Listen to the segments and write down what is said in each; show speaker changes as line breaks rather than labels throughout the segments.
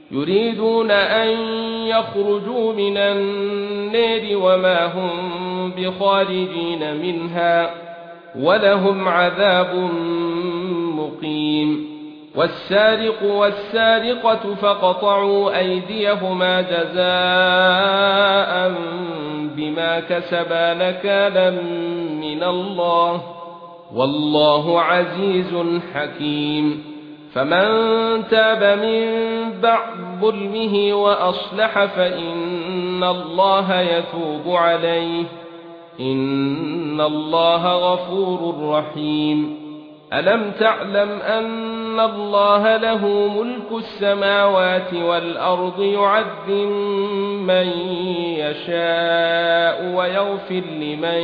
يريدون أن يخرجوا من النار وما هم بخارجين منها ولهم عذاب مقيم. والسارق والسارقة فاقطعوا أيديهما جزاء بما كسبا نكالا من الله والله عزيز حكيم. فمن تاب من بعد ظلمه وأصلح فإن الله يتوب عليه إن الله غفور رحيم. ألم تعلم أن الله له ملك السماوات والأرض يعذب من يشاء ويغفر لمن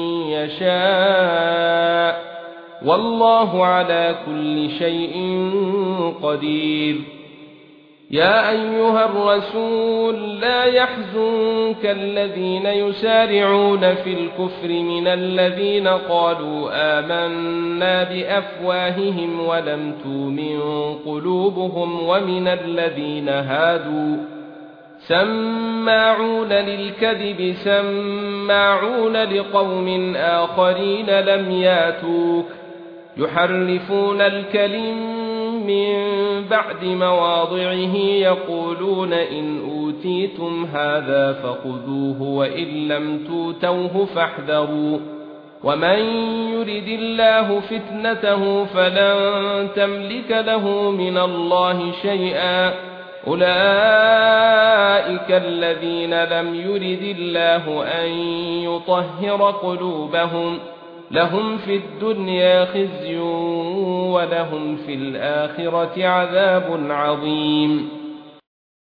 يشاء والله على كل شيء قدير. يا أيها الرسول لا يحزنك الذين يسارعون في الكفر من الذين قالوا آمنا بأفواههم ولم تؤمن قلوبهم ومن الذين هادوا سماعون للكذب سماعون لقوم آخرين لم ياتوك يحرفون الكلم من بعد مواضعه يقولون إن أوتيتم هذا فخذوه وإن لم توتوه فاحذروا ومن يرد الله فتنته فلن تملك له من الله شيئا أولئك الذين لم يرد الله أن يطهر قلوبهم لهم في الدنيا خزي ولهم في الآخرة عذاب عظيم.